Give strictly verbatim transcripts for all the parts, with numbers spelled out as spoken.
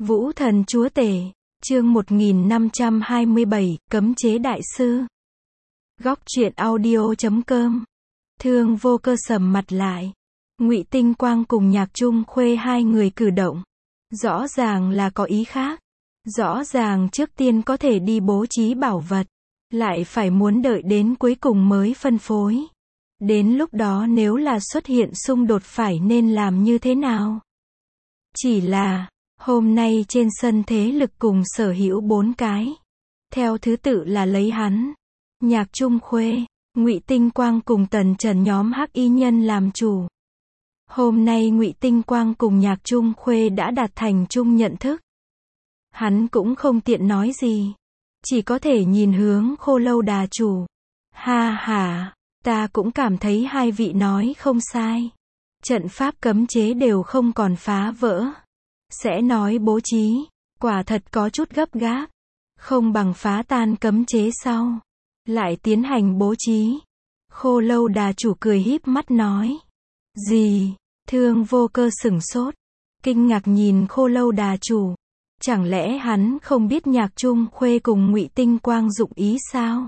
Vũ thần chúa tể, chương một nghìn năm trăm hai mươi bảy, cấm chế đại sư. Góc truyện audio chấm com. Thương Vô Cơ sầm mặt lại. Ngụy Tinh Quang cùng Nhạc Trung Khuê hai người cử động, rõ ràng là có ý khác. Rõ ràng trước tiên có thể đi bố trí bảo vật, lại phải muốn đợi đến cuối cùng mới phân phối. Đến lúc đó nếu là xuất hiện xung đột phải nên làm như thế nào? Chỉ là, hôm nay trên sân thế lực cùng sở hữu bốn cái. Theo thứ tự là lấy hắn, Nhạc Trung Khuê, Ngụy Tinh Quang cùng Tần Trần nhóm hắc y nhân làm chủ. Hôm nay Ngụy Tinh Quang cùng Nhạc Trung Khuê đã đạt thành chung nhận thức. Hắn cũng không tiện nói gì, chỉ có thể nhìn hướng Khô Lâu Đà chủ. Ha ha, ta cũng cảm thấy hai vị nói không sai. Trận pháp cấm chế đều không còn phá vỡ. Sẽ nói bố trí, quả thật có chút gấp gáp. Không bằng phá tan cấm chế sau, lại tiến hành bố trí. Khô Lâu Đà chủ cười híp mắt nói. Gì? Thương Vô Cơ sửng sốt, kinh ngạc nhìn Khô Lâu Đà chủ. Chẳng lẽ hắn không biết Nhạc Trung Khuê cùng Ngụy Tinh Quang dụng ý sao?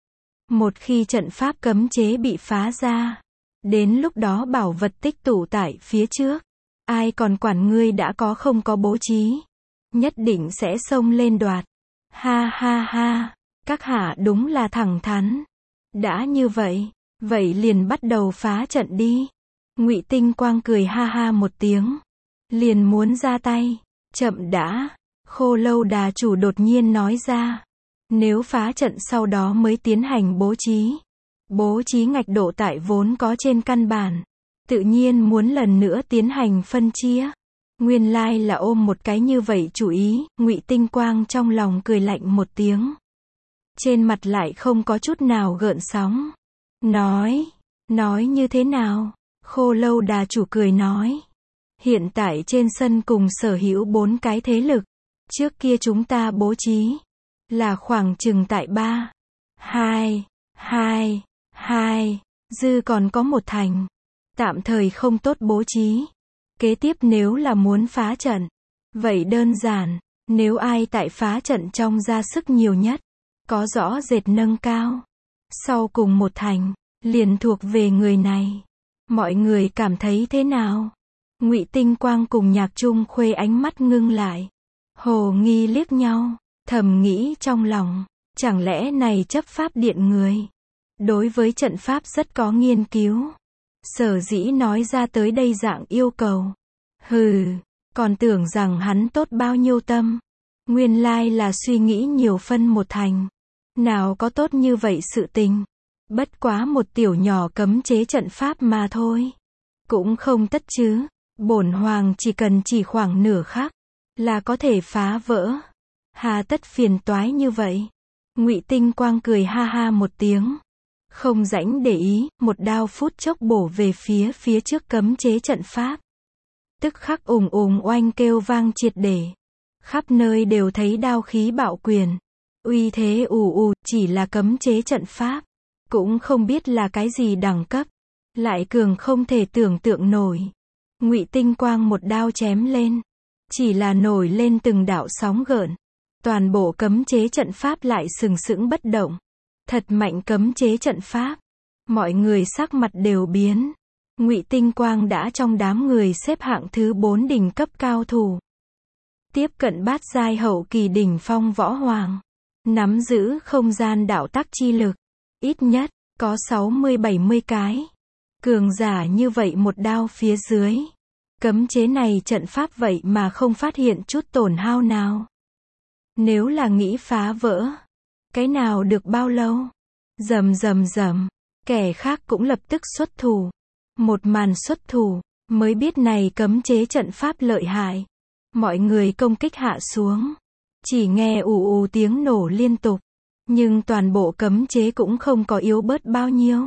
Một khi trận pháp cấm chế bị phá ra, đến lúc đó bảo vật tích tụ tại phía trước, ai còn quản ngươi đã có không có bố trí, nhất định sẽ xông lên đoạt. Ha ha ha, các hạ đúng là thẳng thắn. Đã như vậy, vậy liền bắt đầu phá trận đi. Ngụy Tinh Quang cười ha ha một tiếng, liền muốn ra tay. Chậm đã, Khô Lâu Đà chủ đột nhiên nói ra. Nếu phá trận sau đó mới tiến hành bố trí, bố trí ngạch độ tại vốn có trên căn bản, tự nhiên muốn lần nữa tiến hành phân chia. Nguyên lai là ôm một cái như vậy chủ ý. Ngụy Tinh Quang trong lòng cười lạnh một tiếng, trên mặt lại không có chút nào gợn sóng. Nói, nói như thế nào? Khô Lâu Đà chủ cười nói. Hiện tại trên sân cùng sở hữu bốn cái thế lực, trước kia chúng ta bố trí là khoảng chừng tại ba, hai, hai, hai, dư còn có một thành. Tạm thời không tốt bố trí. Kế tiếp nếu là muốn phá trận, vậy đơn giản, nếu ai tại phá trận trong ra sức nhiều nhất, có rõ rệt nâng cao, sau cùng một thành, liền thuộc về người này. Mọi người cảm thấy thế nào? Ngụy Tinh Quang cùng Nhạc Trung Khuê ánh mắt ngưng lại, hồ nghi liếc nhau, thầm nghĩ trong lòng, chẳng lẽ này chấp pháp điện người đối với trận pháp rất có nghiên cứu, sở dĩ nói ra tới đây dạng yêu cầu. Hừ, còn tưởng rằng hắn tốt bao nhiêu tâm, nguyên lai là suy nghĩ nhiều phân một thành. Nào có tốt như vậy sự tình, bất quá một tiểu nhỏ cấm chế trận pháp mà thôi, cũng không tất chứ. Bổn hoàng chỉ cần chỉ khoảng nửa khắc là có thể phá vỡ, hà tất phiền toái như vậy. Ngụy Tinh Quang cười ha ha một tiếng, không rảnh để ý, một đao phút chốc bổ về phía phía trước cấm chế trận pháp. Tức khắc ùng ùng oanh kêu vang triệt để, khắp nơi đều thấy đao khí bạo quyền, uy thế ù ù. Chỉ là cấm chế trận pháp, cũng không biết là cái gì đẳng cấp, lại cường không thể tưởng tượng nổi. Ngụy Tinh Quang một đao chém lên, chỉ là nổi lên từng đạo sóng gợn, toàn bộ cấm chế trận pháp lại sừng sững bất động. Thật mạnh cấm chế trận pháp, mọi người sắc mặt đều biến. Ngụy Tinh Quang đã trong đám người xếp hạng thứ bốn đỉnh cấp cao thủ, tiếp cận bát giai hậu kỳ đỉnh phong võ hoàng, nắm giữ không gian đạo tắc chi lực, ít nhất có sáu mươi bảy mươi cái. Cường giả như vậy một đao phía dưới, cấm chế này trận pháp vậy mà không phát hiện chút tổn hao nào. Nếu là nghĩ phá vỡ, cái nào được bao lâu? Rầm rầm rầm, kẻ khác cũng lập tức xuất thủ. Một màn xuất thủ, mới biết này cấm chế trận pháp lợi hại. Mọi người công kích hạ xuống, chỉ nghe ù ù tiếng nổ liên tục, nhưng toàn bộ cấm chế cũng không có yếu bớt bao nhiêu.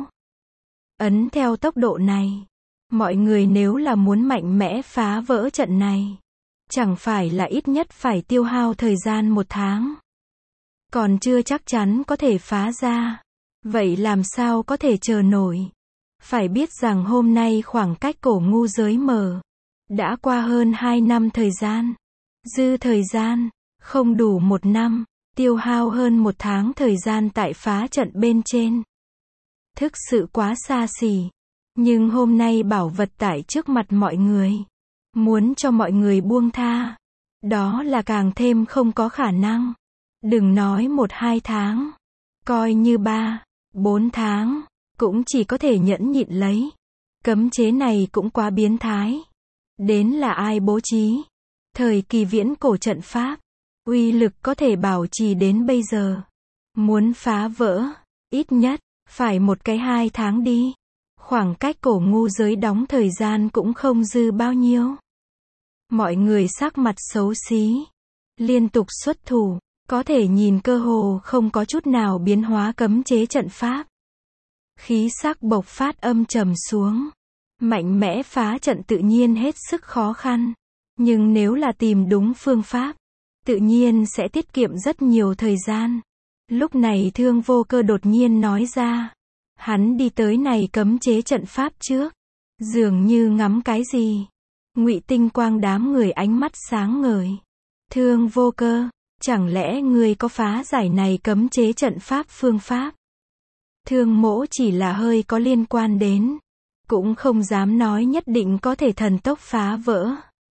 Ấn theo tốc độ này, mọi người nếu là muốn mạnh mẽ phá vỡ trận này, chẳng phải là ít nhất phải tiêu hao thời gian một tháng. Còn chưa chắc chắn có thể phá ra. Vậy làm sao có thể chờ nổi? Phải biết rằng hôm nay khoảng cách cổ ngu giới mở đã qua hơn hai năm thời gian. Dư thời gian, không đủ một năm, tiêu hao hơn một tháng thời gian tại phá trận bên trên. Thực sự quá xa xỉ. Nhưng hôm nay bảo vật tại trước mặt mọi người. Muốn cho mọi người buông tha. Đó là càng thêm không có khả năng. Đừng nói một hai tháng. Coi như ba, bốn tháng. Cũng chỉ có thể nhẫn nhịn lấy. Cấm chế này cũng quá biến thái. Đến là ai bố trí? Thời kỳ viễn cổ trận pháp. Uy lực có thể bảo trì đến bây giờ. Muốn phá vỡ. Ít nhất, phải một cái hai tháng đi. Khoảng cách cổ ngu giới đóng thời gian cũng không dư bao nhiêu. Mọi người sắc mặt xấu xí. Liên tục xuất thủ. Có thể nhìn cơ hồ không có chút nào biến hóa cấm chế trận pháp. Khí sắc bộc phát âm trầm xuống. Mạnh mẽ phá trận tự nhiên hết sức khó khăn. Nhưng nếu là tìm đúng phương pháp, tự nhiên sẽ tiết kiệm rất nhiều thời gian. Lúc này Thương Vô Cơ đột nhiên nói ra. Hắn đi tới này cấm chế trận pháp trước. Dường như ngắm cái gì. Ngụy Tinh Quang đám người ánh mắt sáng ngời. Thương Vô Cơ, chẳng lẽ ngươi có phá giải này cấm chế trận pháp phương pháp? Thương Mỗ chỉ là hơi có liên quan đến. Cũng không dám nói nhất định có thể thần tốc phá vỡ.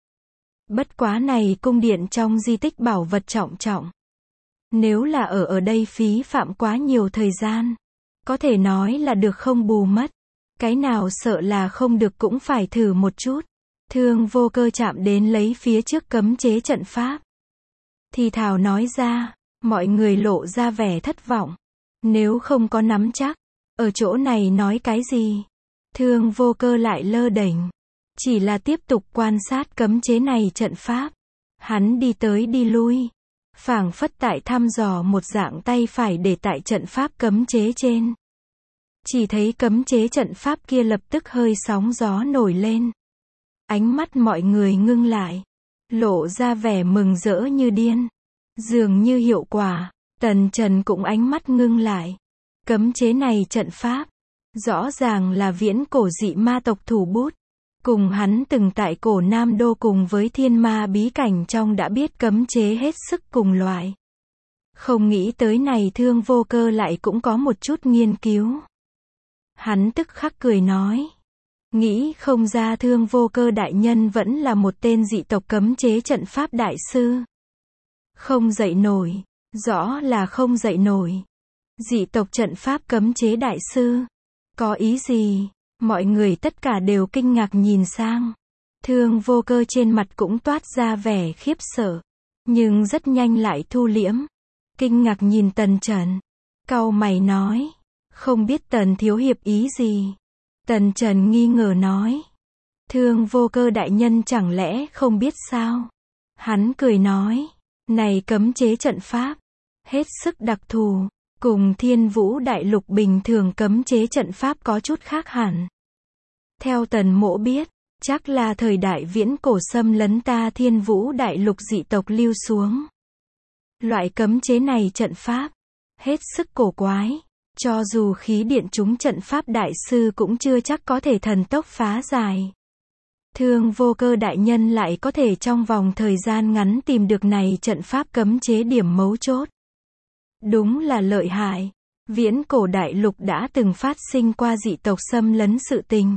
Bất quá này cung điện trong di tích bảo vật trọng trọng. Nếu là ở ở đây phí phạm quá nhiều thời gian. Có thể nói là được không bù mất. Cái nào sợ là không được cũng phải thử một chút. Thương Vô Cơ chạm đến lấy phía trước cấm chế trận pháp. Thì thào nói ra, mọi người lộ ra vẻ thất vọng. Nếu không có nắm chắc, ở chỗ này nói cái gì? Thương Vô Cơ lại lơ đễnh. Chỉ là tiếp tục quan sát cấm chế này trận pháp. Hắn đi tới đi lui. Phảng phất tại thăm dò một dạng tay phải để tại trận pháp cấm chế trên. Chỉ thấy cấm chế trận pháp kia lập tức hơi sóng gió nổi lên. Ánh mắt mọi người ngưng lại. Lộ ra vẻ mừng rỡ như điên. Dường như hiệu quả. Tần Trần cũng ánh mắt ngưng lại. Cấm chế này trận pháp. Rõ ràng là viễn cổ dị ma tộc thủ bút. Cùng hắn từng tại cổ Nam Đô cùng với thiên ma bí cảnh trong đã biết cấm chế hết sức cùng loại. Không nghĩ tới này Thương Vô Cơ lại cũng có một chút nghiên cứu. Hắn tức khắc cười nói. Nghĩ không ra Thương Vô Cơ đại nhân vẫn là một tên dị tộc cấm chế trận pháp đại sư. Không dậy nổi. Rõ là không dậy nổi. Dị tộc trận pháp cấm chế đại sư. Có ý gì? Mọi người tất cả đều kinh ngạc nhìn sang. Thương Vô Cơ trên mặt cũng toát ra vẻ khiếp sợ. Nhưng rất nhanh lại thu liễm. Kinh ngạc nhìn Tần Trần. Cau mày nói. Không biết Tần thiếu hiệp ý gì. Tần Trần nghi ngờ nói. Thương Vô Cơ đại nhân chẳng lẽ không biết sao? Hắn cười nói. Này cấm chế trận pháp. Hết sức đặc thù. Cùng Thiên Vũ Đại Lục bình thường cấm chế trận pháp có chút khác hẳn. Theo Tần Mỗ biết, chắc là thời đại viễn cổ xâm lấn ta Thiên Vũ Đại Lục dị tộc lưu xuống. Loại cấm chế này trận pháp, hết sức cổ quái. Cho dù khí điện chúng trận pháp đại sư cũng chưa chắc có thể thần tốc phá giải. Thương Vô Cơ đại nhân lại có thể trong vòng thời gian ngắn tìm được này trận pháp cấm chế điểm mấu chốt. Đúng là lợi hại. Viễn cổ đại lục đã từng phát sinh qua dị tộc xâm lấn sự tình.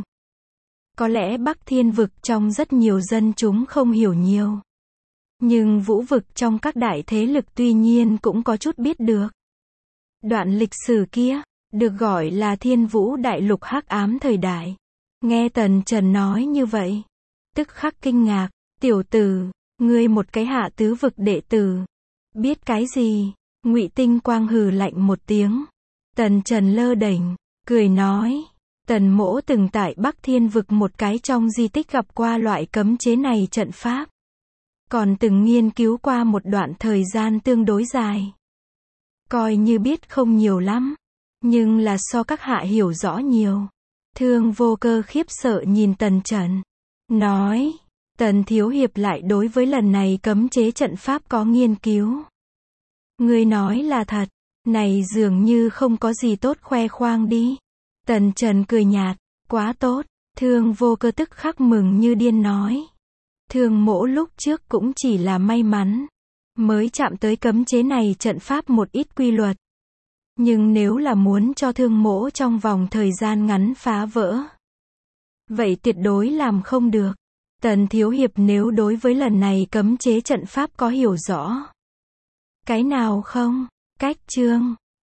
Có lẽ Bắc Thiên vực trong rất nhiều dân chúng không hiểu nhiều. Nhưng vũ vực trong các đại thế lực tuy nhiên cũng có chút biết được. Đoạn lịch sử kia, được gọi là Thiên Vũ Đại Lục hắc ám thời đại. Nghe Tần Trần nói như vậy, tức khắc kinh ngạc. Tiểu tử, ngươi một cái hạ tứ vực đệ tử. Biết cái gì? Ngụy Tinh Quang hừ lạnh một tiếng. Tần Trần lơ đễnh, cười nói. Tần Mỗ từng tại Bắc Thiên vực một cái trong di tích gặp qua loại cấm chế này trận pháp. Còn từng nghiên cứu qua một đoạn thời gian tương đối dài. Coi như biết không nhiều lắm. Nhưng là so các hạ hiểu rõ nhiều. Thương Vô Cơ khiếp sợ nhìn Tần Trần. Nói. Tần thiếu hiệp lại đối với lần này cấm chế trận pháp có nghiên cứu. Ngươi nói là thật. Này dường như không có gì tốt khoe khoang đi. Tần Trần cười nhạt. Quá tốt. Thương Vô Cơ tức khắc mừng như điên nói. Thương mỗ lúc trước cũng chỉ là may mắn, mới chạm tới cấm chế này trận pháp một ít quy luật. Nhưng nếu là muốn cho thương mỗ trong vòng thời gian ngắn phá vỡ, vậy tuyệt đối làm không được. Tần thiếu hiệp nếu đối với lần này cấm chế trận pháp có hiểu rõ cái nào không? Cách chương